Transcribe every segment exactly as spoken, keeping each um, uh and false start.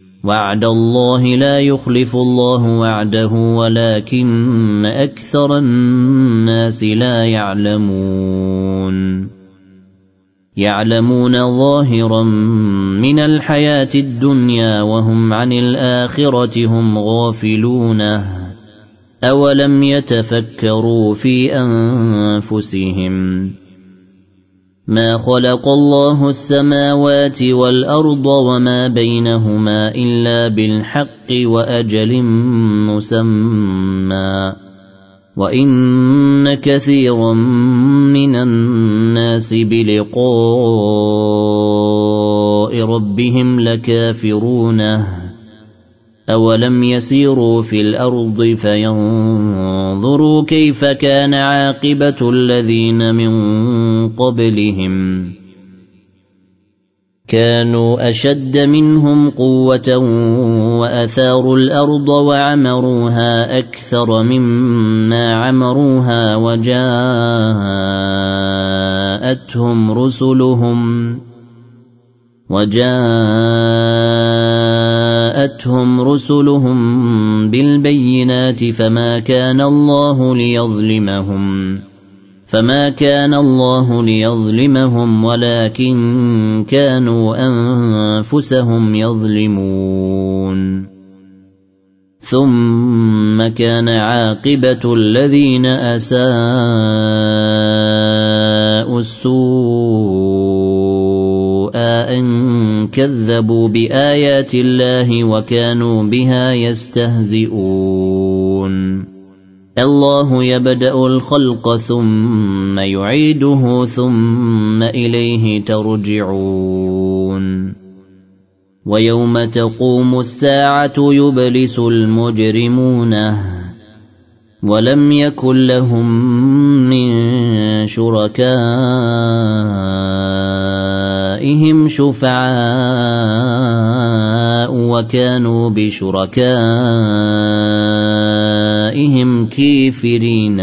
وعد الله لا يخلف الله وعده ولكن أكثر الناس لا يعلمون يعلمون ظاهرا من الحياة الدنيا وهم عن الآخرة هم غافلون أولم يتفكروا في أنفسهم ما خلق الله السماوات والأرض وما بينهما إلا بالحق وأجل مسمى وإن كثيرا من الناس بلقاء ربهم لكافرون أولم يسيروا في الأرض فينظروا كيف كان عاقبة الذين من قبلهم كانوا أشد منهم قوة وأثاروا الأرض وعمروها أكثر مما عمروها وجاءتهم رسلهم وجاءتهم رسلهم بالبينات فما كان الله ليظلمهم فما كان الله ليظلمهم ولكن كانوا أنفسهم يظلمون ثم كان عاقبة الذين أساءوا السوء أن كذبوا بآيات الله وكانوا بها يستهزئون الله يبدأ الخلق ثم يعيده ثم إليه ترجعون ويوم تقوم الساعة يبلس المجرمون ولم يكن لهم من شركائهم شفعاء وكانوا بشركائهم كافرين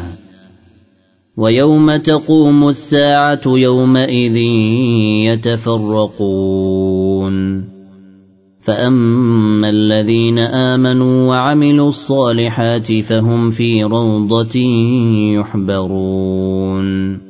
ويوم تقوم الساعة يومئذ يتفرقون فأما الذين آمنوا وعملوا الصالحات فهم في روضة يحبرون